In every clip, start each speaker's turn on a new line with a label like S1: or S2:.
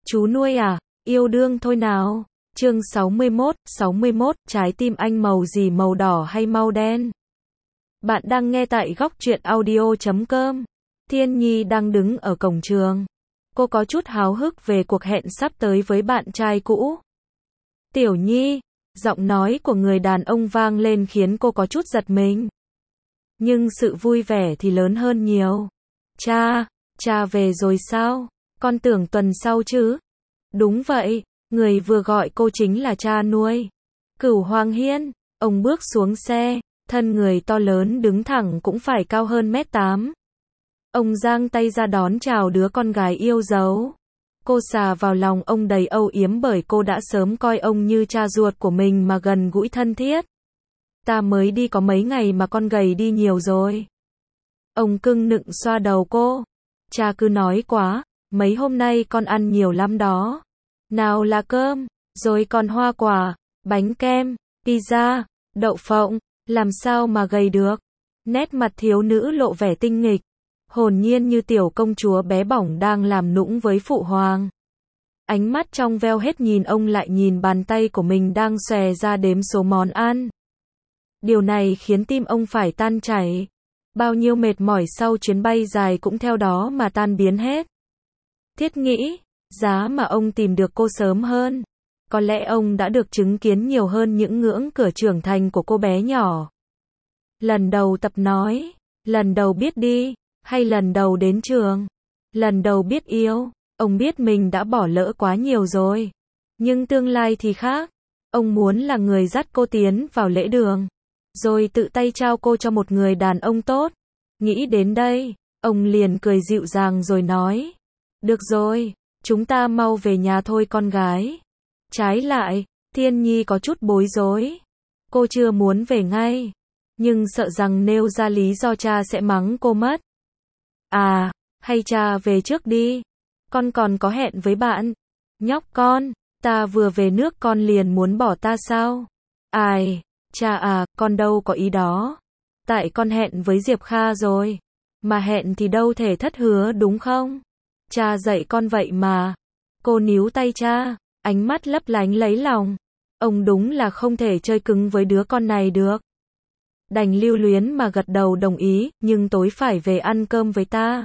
S1: Chú nuôi à, yêu đương thôi nào. Chương 61, trái tim anh màu gì, màu đỏ hay màu đen? Bạn đang nghe tại góc truyện audio.com. Thiên Nhi đang đứng ở cổng trường. Cô có chút háo hức về cuộc hẹn sắp tới với bạn trai cũ. Tiểu Nhi, giọng nói của người đàn ông vang lên khiến cô có chút giật mình. Nhưng sự vui vẻ thì lớn hơn nhiều. Cha về rồi sao? Con tưởng tuần sau chứ? Đúng vậy, người vừa gọi cô chính là cha nuôi. Cửu Hoàng Hiên. Ông bước xuống xe, thân người to lớn đứng thẳng cũng phải cao hơn 1m8. Ông giang tay ra đón chào đứa con gái yêu dấu. Cô xà vào lòng ông đầy âu yếm bởi cô đã sớm coi ông như cha ruột của mình mà gần gũi thân thiết. Ta mới đi có mấy ngày mà con gầy đi nhiều rồi. Ông cưng nựng xoa đầu cô. Cha cứ nói quá, mấy hôm nay con ăn nhiều lắm đó. Nào là cơm, rồi còn hoa quả, bánh kem, pizza, đậu phộng, làm sao mà gầy được. Nét mặt thiếu nữ lộ vẻ tinh nghịch, hồn nhiên như tiểu công chúa bé bỏng đang làm nũng với phụ hoàng. Ánh mắt trong veo hết nhìn ông lại nhìn bàn tay của mình đang xòe ra đếm số món ăn. Điều này khiến tim ông phải tan chảy. Bao nhiêu mệt mỏi sau chuyến bay dài cũng theo đó mà tan biến hết. Thiết nghĩ, giá mà ông tìm được cô sớm hơn, có lẽ ông đã được chứng kiến nhiều hơn những ngưỡng cửa trưởng thành của cô bé nhỏ. Lần đầu tập nói, lần đầu biết đi, hay lần đầu đến trường, lần đầu biết yêu, ông biết mình đã bỏ lỡ quá nhiều rồi. Nhưng tương lai thì khác, ông muốn là người dắt cô tiến vào lễ đường, rồi tự tay trao cô cho một người đàn ông tốt. Nghĩ đến đây, ông liền cười dịu dàng rồi nói, được rồi, chúng ta mau về nhà thôi con gái. Trái lại, Thiên Nhi có chút bối rối. Cô chưa muốn về ngay, nhưng sợ rằng nêu ra lý do cha sẽ mắng cô mất. À, hay cha về trước đi. Con còn có hẹn với bạn. Nhóc con, ta vừa về nước con liền muốn bỏ ta sao? Ai, cha à, con đâu có ý đó. Tại con hẹn với Diệp Kha rồi. Mà hẹn thì đâu thể thất hứa đúng không? Cha dạy con vậy mà. Cô níu tay cha, ánh mắt lấp lánh lấy lòng. Ông đúng là không thể chơi cứng với đứa con này được. Đành lưu luyến mà gật đầu đồng ý, nhưng tối phải về ăn cơm với ta.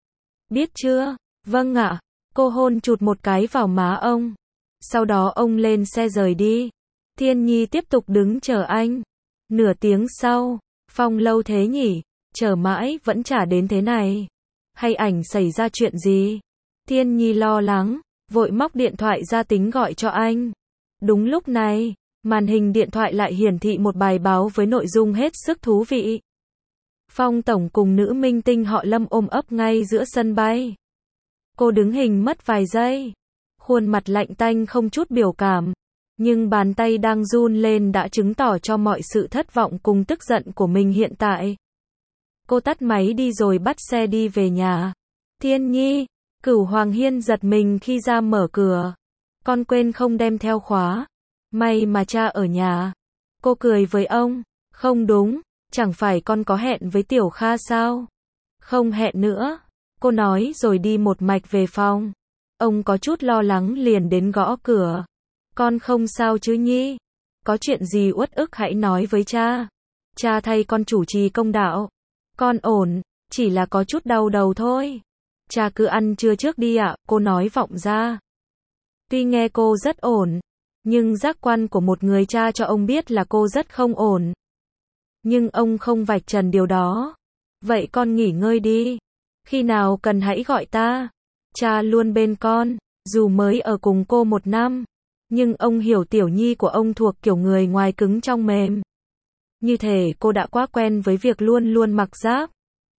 S1: Biết chưa? Vâng ạ. Cô hôn chụt một cái vào má ông. Sau đó ông lên xe rời đi. Thiên Nhi tiếp tục đứng chờ anh. Nửa tiếng sau, Phong lâu thế nhỉ? Chờ mãi vẫn chả đến thế này. Hay ảnh xảy ra chuyện gì? Thiên Nhi lo lắng, vội móc điện thoại ra tính gọi cho anh. Đúng lúc này, màn hình điện thoại lại hiển thị một bài báo với nội dung hết sức thú vị. Phong tổng cùng nữ minh tinh họ Lâm ôm ấp ngay giữa sân bay. Cô đứng hình mất vài giây, khuôn mặt lạnh tanh không chút biểu cảm, nhưng bàn tay đang run lên đã chứng tỏ cho mọi sự thất vọng cùng tức giận của mình hiện tại. Cô tắt máy đi rồi bắt xe đi về nhà. Thiên Nhi, Cửu Hoàng Hiên giật mình khi ra mở cửa. Con quên không đem theo khóa. May mà cha ở nhà. Cô cười với ông. Không đúng, chẳng phải con có hẹn với Tiểu Kha sao? Không hẹn nữa. Cô nói rồi đi một mạch về phòng. Ông có chút lo lắng liền đến gõ cửa. Con không sao chứ Nhi? Có chuyện gì uất ức hãy nói với cha. Cha thay con chủ trì công đạo. Con ổn, chỉ là có chút đau đầu thôi. Cha cứ ăn trưa trước đi ạ, cô nói vọng ra. Tuy nghe cô rất ổn, nhưng giác quan của một người cha cho ông biết là cô rất không ổn. Nhưng ông không vạch trần điều đó. Vậy con nghỉ ngơi đi. Khi nào cần hãy gọi ta. Cha luôn bên con, dù mới ở cùng cô 1 năm. Nhưng ông hiểu Tiểu Nhi của ông thuộc kiểu người ngoài cứng trong mềm. Như thể cô đã quá quen với việc luôn luôn mặc giáp.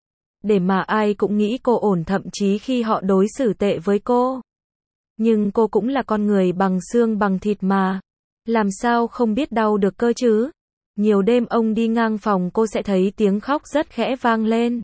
S1: Để mà ai cũng nghĩ cô ổn thậm chí khi họ đối xử tệ với cô. Nhưng cô cũng là con người bằng xương bằng thịt mà. Làm sao không biết đau được cơ chứ? Nhiều đêm ông đi ngang phòng cô sẽ thấy tiếng khóc rất khẽ vang lên.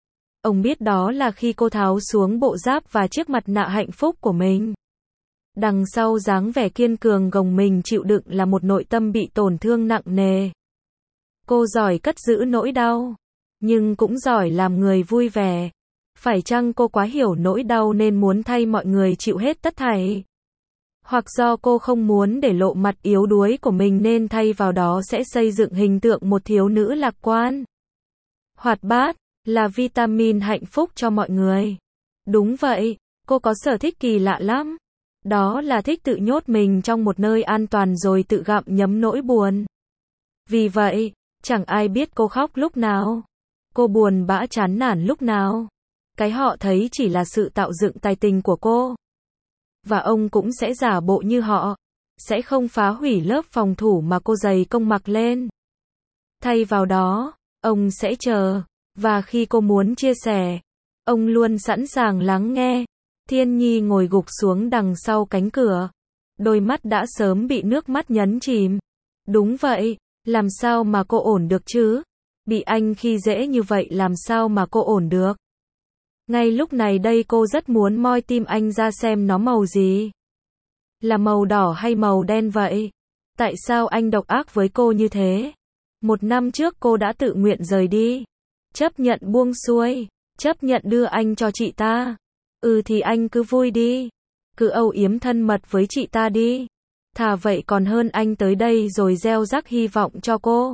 S1: Ông biết đó là khi cô tháo xuống bộ giáp và chiếc mặt nạ hạnh phúc của mình. Đằng sau dáng vẻ kiên cường gồng mình chịu đựng là một nội tâm bị tổn thương nặng nề. Cô giỏi cất giữ nỗi đau, nhưng cũng giỏi làm người vui vẻ. Phải chăng cô quá hiểu nỗi đau nên muốn thay mọi người chịu hết tất thảy? Hoặc do cô không muốn để lộ mặt yếu đuối của mình nên thay vào đó sẽ xây dựng hình tượng một thiếu nữ lạc quan, hoạt bát, là vitamin hạnh phúc cho mọi người. Đúng vậy, cô có sở thích kỳ lạ lắm. Đó là thích tự nhốt mình trong một nơi an toàn rồi tự gặm nhấm nỗi buồn. Vì vậy, chẳng ai biết cô khóc lúc nào, cô buồn bã chán nản lúc nào. Cái họ thấy chỉ là sự tạo dựng tài tình của cô. Và ông cũng sẽ giả bộ như họ, sẽ không phá hủy lớp phòng thủ mà cô dày công mặc lên. Thay vào đó, ông sẽ chờ, và khi cô muốn chia sẻ, ông luôn sẵn sàng lắng nghe. Thiên Nhi ngồi gục xuống đằng sau cánh cửa, đôi mắt đã sớm bị nước mắt nhấn chìm. Đúng vậy, làm sao mà cô ổn được chứ? Bị anh khi dễ như vậy làm sao mà cô ổn được? Ngay lúc này đây cô rất muốn moi tim anh ra xem nó màu gì. Là màu đỏ hay màu đen vậy? Tại sao anh độc ác với cô như thế? 1 năm trước cô đã tự nguyện rời đi, chấp nhận buông xuôi, chấp nhận đưa anh cho chị ta. Thì anh cứ vui đi, cứ âu yếm thân mật với chị ta đi. Thà vậy còn hơn anh tới đây rồi gieo rắc hy vọng cho cô.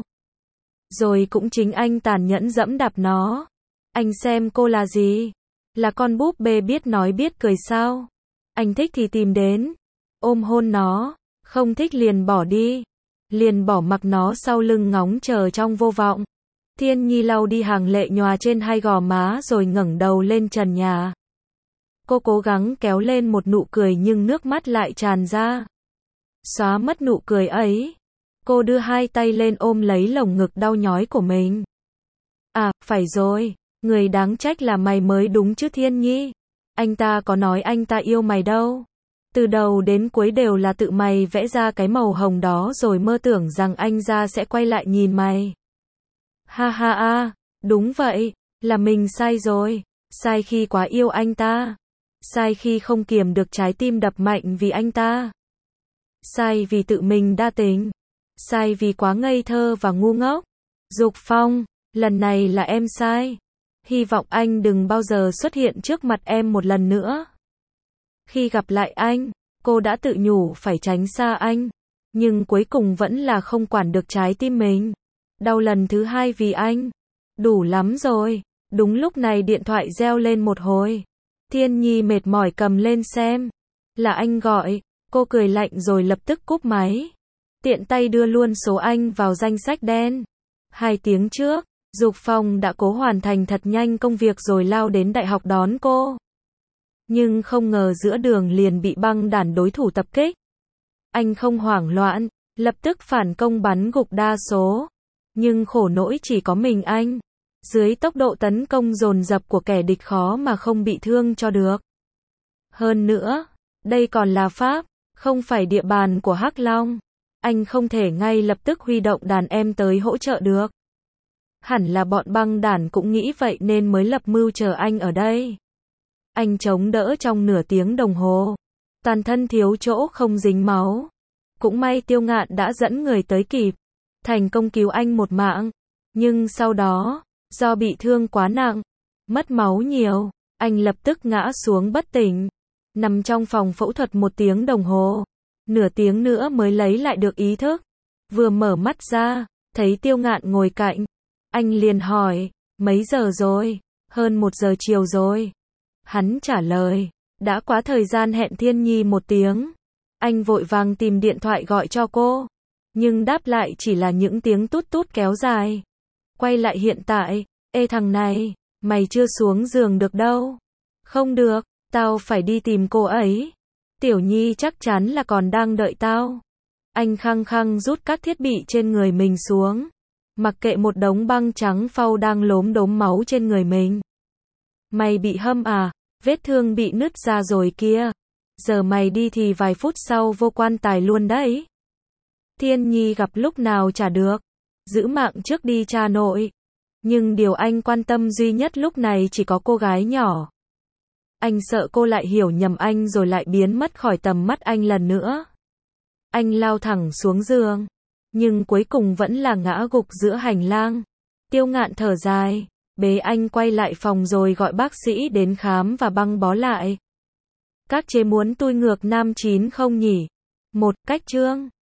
S1: Rồi cũng chính anh tàn nhẫn dẫm đạp nó. Anh xem cô là gì? Là con búp bê biết nói biết cười sao? Anh thích thì tìm đến, ôm hôn nó, không thích liền bỏ đi. Liền bỏ mặc nó sau lưng ngóng chờ trong vô vọng. Thiên Nhi lau đi hàng lệ nhòa trên hai gò má rồi ngẩng đầu lên trần nhà. Cô cố gắng kéo lên một nụ cười nhưng nước mắt lại tràn ra. Xóa mất nụ cười ấy, cô đưa hai tay lên ôm lấy lồng ngực đau nhói của mình. À, phải rồi, người đáng trách là mày mới đúng chứ Thiên Nhi. Anh ta có nói anh ta yêu mày đâu. Từ đầu đến cuối đều là tự mày vẽ ra cái màu hồng đó rồi mơ tưởng rằng anh ra sẽ quay lại nhìn mày. Ha ha ha, đúng vậy, là mình sai rồi. Sai khi quá yêu anh ta. Sai khi không kiềm được trái tim đập mạnh vì anh ta. Sai vì tự mình đa tình. Sai vì quá ngây thơ và ngu ngốc. Dục Phong, lần này là em sai. Hy vọng anh đừng bao giờ xuất hiện trước mặt em một lần nữa. Khi gặp lại anh, cô đã tự nhủ phải tránh xa anh. Nhưng cuối cùng vẫn là không quản được trái tim mình. Đau lần thứ 2 vì anh. Đủ lắm rồi. Đúng lúc này điện thoại reo lên một hồi. Thiên Nhi mệt mỏi cầm lên xem. Là anh gọi. Cô cười lạnh rồi lập tức cúp máy. Tiện tay đưa luôn số anh vào danh sách đen. 2 tiếng trước, Dục Phong đã cố hoàn thành thật nhanh công việc rồi lao đến đại học đón cô. Nhưng không ngờ giữa đường liền bị băng đảng đối thủ tập kích. Anh không hoảng loạn, lập tức phản công bắn gục đa số. Nhưng khổ nỗi chỉ có mình anh. Dưới tốc độ tấn công dồn dập của kẻ địch khó mà không bị thương cho được. Hơn nữa, đây còn là Pháp, không phải địa bàn của Hắc Long. Anh không thể ngay lập tức huy động đàn em tới hỗ trợ được. Hẳn là bọn băng đảng cũng nghĩ vậy nên mới lập mưu chờ anh ở đây. Anh chống đỡ trong nửa tiếng đồng hồ. Toàn thân thiếu chỗ không dính máu. Cũng may Tiêu Ngạn đã dẫn người tới kịp. Thành công cứu anh một mạng. Nhưng sau đó, do bị thương quá nặng, mất máu nhiều, anh lập tức ngã xuống bất tỉnh. Nằm trong phòng phẫu thuật 1 tiếng đồng hồ. Nửa tiếng nữa mới lấy lại được ý thức. Vừa mở mắt ra, thấy Tiêu Ngạn ngồi cạnh. Anh liền hỏi, mấy giờ rồi? Hơn 1 giờ chiều rồi. Hắn trả lời, đã quá thời gian hẹn Thiên Nhi 1 tiếng. Anh vội vàng tìm điện thoại gọi cho cô. Nhưng đáp lại chỉ là những tiếng tút tút kéo dài. Quay lại hiện tại, ê thằng này, mày chưa xuống giường được đâu. Không được, tao phải đi tìm cô ấy. Tiểu Nhi chắc chắn là còn đang đợi tao. Anh khăng khăng rút các thiết bị trên người mình xuống. Mặc kệ một đống băng trắng phau đang lốm đốm máu trên người mình. Mày bị hâm à? Vết thương bị nứt ra rồi kia. Giờ mày đi thì vài phút sau vô quan tài luôn đấy. Thiên Nhi gặp lúc nào chả được. Giữ mạng trước đi cha nội. Nhưng điều anh quan tâm duy nhất lúc này chỉ có cô gái nhỏ. Anh sợ cô lại hiểu nhầm anh rồi lại biến mất khỏi tầm mắt anh lần nữa. Anh lao thẳng xuống giường. Nhưng cuối cùng vẫn là ngã gục giữa hành lang. Tiêu Ngạn thở dài. bế anh quay lại phòng rồi gọi bác sĩ đến khám và băng bó lại. Các chế muốn tôi ngược nam 9 không nhỉ? Một, cách chương.